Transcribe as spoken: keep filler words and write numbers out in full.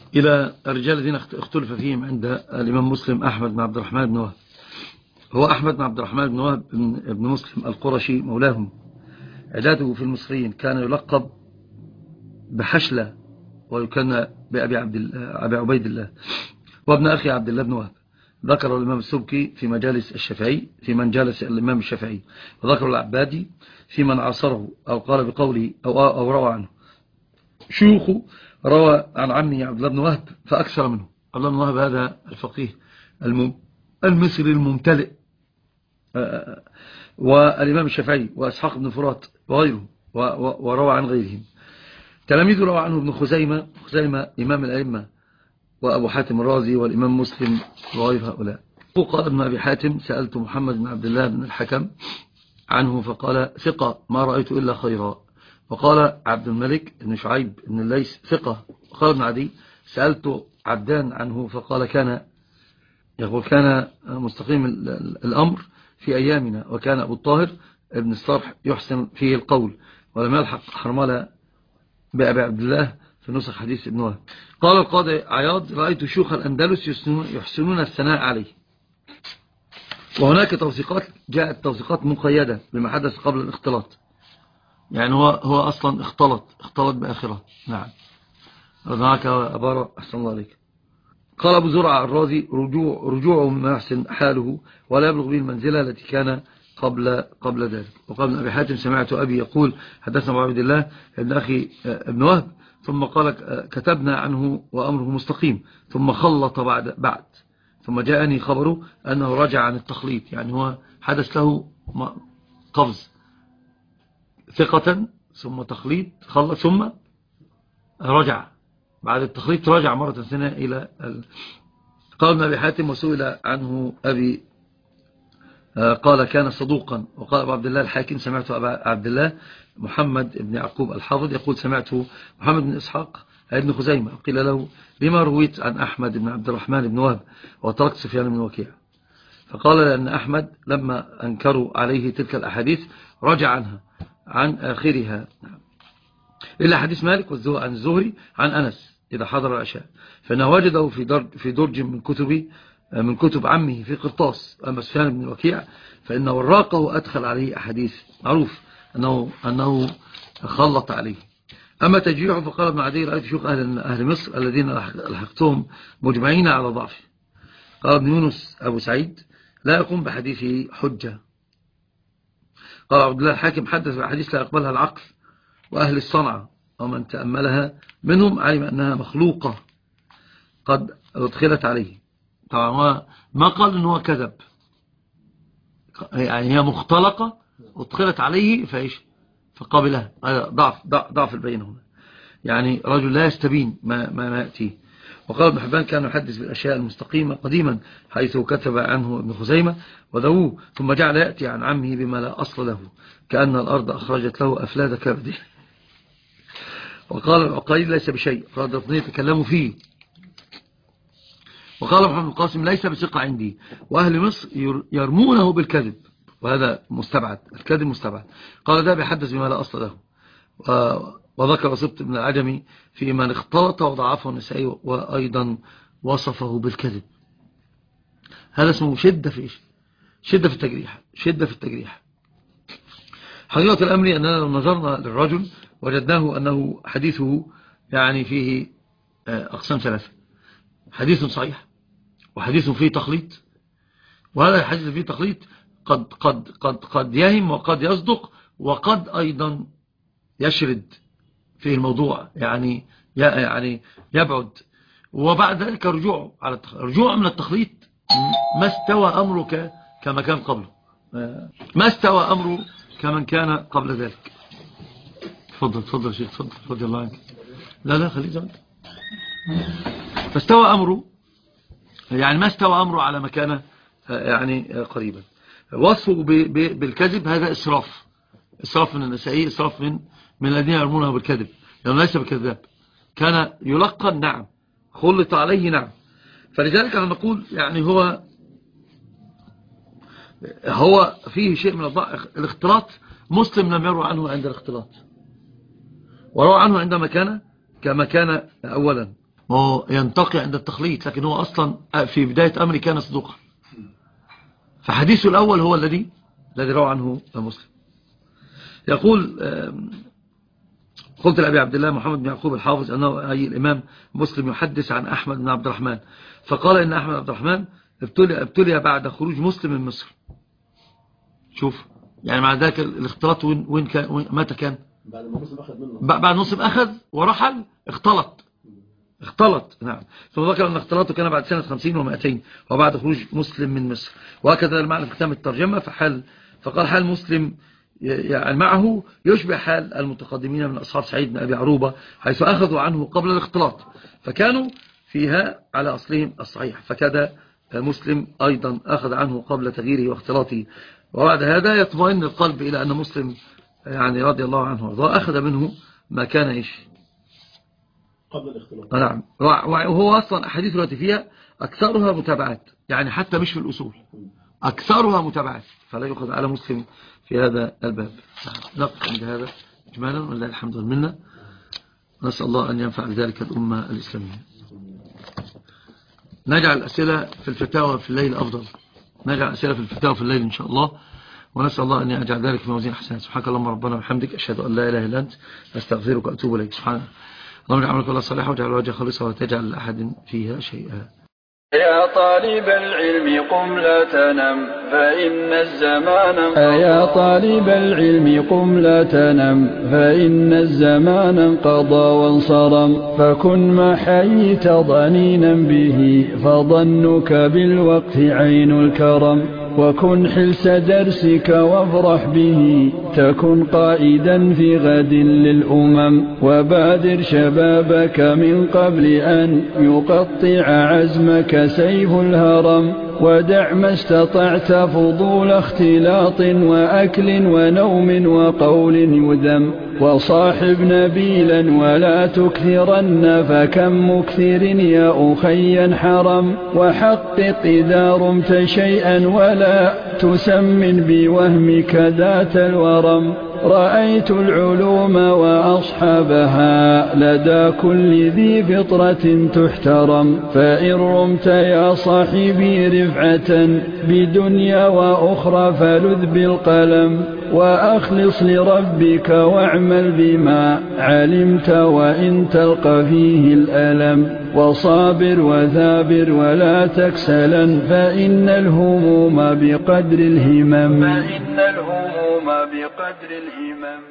إلى الرجال الذين اختلف فيهم عند الإمام مسلم أحمد بن عبد الرحمن بن وهب. هو أحمد بن عبد الرحمن بن وهب بن مسلم القرشي مولاهم، عداده في المصريين كان يلقب بحشلة، ويكن بأبي عبد أبي عبيد الله، وابن أخي عبد الله بن وهب. ذكر الإمام السبكي في مجالس الشافعي في من جالس الإمام الشافعي، وذكر العبادي في من عاصره أو قال بقوله أو, أو روى عنه. شيوخه روى عن عمه عبد الله بن وهب فأكثر منه. عبد الله بن وهب هذا الفقيه المصري الممتلئ، والإمام الشافعي وأسحاق بن فرات وغيره، وروى عن غيرهم. تلاميذه روى عنه ابن خزيمة خزيمة إمام الأئمة، وأبو حاتم الرازي، والإمام مسلم، وغير هؤلاء. وقال ابن أبي حاتم: سألت محمد بن عبد الله بن الحكم عنه فقال: ثقة ما رأيت إلا خيرا. وقال عبد الملك بن شعيب بن الليث: ثقة. وقال ابن عدي: سألت عبدان عنه فقال: كان يقول كان مستقيم الأمر في أيامنا، وكان أبو الطاهر ابن الصرح يحسن فيه القول، ولم يلحق حرملة بأبي عبد الله في نسخ حديث ابن وهب. قال القاضي عياض: رأيت شيوخ الأندلس يحسنون الثناء عليه. وهناك توثيقات جاءت توثيقات مقيدة بما حدث قبل الاختلاط، يعني هو هو أصلا اختلط اختلط بآخرة. نعم، هناك عبارة أحسن الله عليك. قال أبو زرع الرازي: رجوع رجوعه مما يحسن حاله ولا يبلغ به المنزلة التي كان قبل قبل ذلك. وقال ابن أبي حاتم: سمعت أبي يقول حدثنا أبو عبد الله ابن أخي ابن وهب، ثم قال: كتبنا عنه وأمره مستقيم، ثم خلط بعد بعد ثم جاءني خبره أنه رجع عن التخليط، يعني هو حدث له قفز ثقة ثم تخليط خلط ثم رجع بعد التخليط، رجع مرة ثانية إلى ال... قال ابن أبي حاتم: وسئل عنه أبي قال: كان صدوقا. وقال أبو عبد الله الحاكم: سمعت أبا عبد الله محمد بن يعقوب الحافظ يقول: سمعت محمد بن إسحاق ابن خزيمة. قيل له: لما رويت عن أحمد بن عبد الرحمن بن وهب وتركت سفيان بن وكيع؟ فقال: لأن أحمد لما أنكروا عليه تلك الأحاديث رجع عنها عن آخرها، إلا حديث مالك عن الزهري عن أنس إذا حضر العشاء، فإنه وجده في درج, في درج من كتب من كتب عمه في قرطاس. أما سفيان بن الوكيع فإنه وراقه أدخل عليه أحاديث، معروف أنه, أنه خلط عليه. أما تجريحه فقال ابن عدي: رأيت شيوخ أهل, أهل مصر الذين لحقتهم مجمعين على ضعفه. قال ابن يونس أبو سعيد: لا يقوم بحديثه حجة. قال عبد الله الحاكم: حدث بحديث لا يقبلها العقل وأهل الصنعة، ومن تأملها منهم علم أنها مخلوقة قد ادخلت عليه. طبعا ما قال أنه كذب، يعني هي مختلقة ادخلت عليه فإيش فقابلها. ضعف, ضعف البين هنا، يعني رجل لا يستبين ما, ما, ما يأتيه. وقال ابن حبان: كان يحدث بالأشياء المستقيمة قديما، حيث كتب عنه ابن خزيمة وذووه، ثم جعل يأتي عن عمه بما لا أصل له، كأن الأرض أخرجت له أفلاد كبده. وقال العقيل: ليس بشيء، قال الاثنين تكلموا فيه. وقال محمد القاسم: ليس بثقة عندي، وأهل مصر يرمونه بالكذب، وهذا مستبعد، الكذب مستبعد. قال: ده بيحدث بما لا أصل له. وذكر سبط بن العجمي في من اختلط وضعفه النسائي، وأيضا وصفه بالكذب. هذا اسمه شدة في إيش؟ شدة في التجريح، شدة في التجريح. حقيقة الأمر أننا لو نظرنا للرجل وجدناه أنه حديثه يعني فيه أقسام ثلاثة: حديث صحيح، وحديث فيه تخليط، وهذا الحديث فيه تخليط قد, قد, قد, قد يهم وقد يصدق، وقد أيضا يشرد فيه الموضوع، يعني يعني يبعد. وبعد ذلك رجوع على التخليط. رجوع من التخليط ما استوى أمرك كما كان قبله، ما استوى أمره كمن كان قبل ذلك. تفضل تفضل شيخ، تفضل رضي الله عنك. لا لا خليك زمان. فاستوى أمره، يعني ما استوى أمره على مكانه يعني قريبا. وصفه بالكذب هذا إسراف، إسراف من النسائي، إسراف من من الذين يرمونه بالكذب، لأنه ليس بكذاب. كان يلقن، نعم، خلط عليه، نعم. فلذلك أنا نقول يعني هو هو فيه شيء من الضعف. الاختلاط مسلم لم يروى عنه عند الاختلاط، وروى عنه عندما كان كما كان أولا، هو ينتقي عند التخليط، لكن هو أصلا في بداية أمره كان صدوقا. فحديثه الأول هو الذي الذي روى عنه مسلم. يقول قلت لأبي عبد الله محمد بن يعقوب الحافظ أنه أي الإمام مسلم يحدث عن أحمد بن عبد الرحمن، فقال إن أحمد بن عبد الرحمن ابتلي, ابتلي بعد خروج مسلم من مصر. شوف يعني مع ذلك الاختلاط وين, وين كان وين متى كان؟ بعد ما مسلم أخذ منه، بعد مسلم أخذ ورحل اختلط اختلط نعم. ثم ذكر أن اختلاطه كان بعد سنة خمسين ومائتين وبعد خروج مسلم من مصر. وهكذا المعنى في كتاب الترجمة. فحال فقال حال مسلم يعني معه يشبه حال المتقدمين من أصحاب سعيد بن أبي عروبة، حيث أخذوا عنه قبل الاختلاط فكانوا فيها على أصلهم الصحيح، فكذا مسلم أيضا أخذ عنه قبل تغييره واختلاطه. وبعد هذا يطمئن القلب إلى أن مسلم يعني رضي الله عنه وارضاه أخذ منه ما كان إيش قبل الاختلاط. نعم. وهو أصلا أحاديث التي فيها أكثرها متابعات، يعني حتى مش في الأصول أكثرها متابعات، فلا يأخذ على مسلم في هذا الباب. نقف عند هذا إجمالا ولله الحمد والمنة. نسأل الله أن ينفع بذلك الأمة الإسلامية. نجعل الأسئلة في الفتاوى في الليل أفضل، نجعل الأسئلة في الفتاوى في الليل إن شاء الله، ونسأل الله أن يجعل ذلك في موازين حسنات. سبحانك اللهم ربنا وبحمدك أشهد أن لا إله إلا أنت أستغفرك وأتوب إليك. سبحانك اللهم اجعل عملك الله صالحا واجعل وجهك خالصا وتجعل لأحد فيها شيئا. يا طالب العلم قم لا تنم فإن الزمان يا طالب العلم قم لا تنم فإن الزمان انقضى وانصرم، فكن ما حييت ضنينا به فظنك بالوقت عين الكرم، وكن حلس درسك وافرح به تكن قائدا في غد للأمم، وبادر شبابك من قبل أن يقطع عزمك سيف الهرم، ودع ما استطعت فضول اختلاط وأكل ونوم وقول يذم، وصاحب نبيلا ولا تكثرن فكم مكثر يا أخي حرم، وحقق إذا رمت شيئا ولا تسمن بوهمك ذات الورم، رأيت العلوم وأصحابها لدى كل ذي فطرة تحترم، فإن رمت يا صاحبي رفعة بدنيا وأخرى فلذ بالقلم، وأخلص لربك واعمل بما علمت وإن تلقى فيه الألم، وصابر وثابر ولا تكسلا فإن الهموم بقدر الهمم فإن الهموم بقدر الهمم.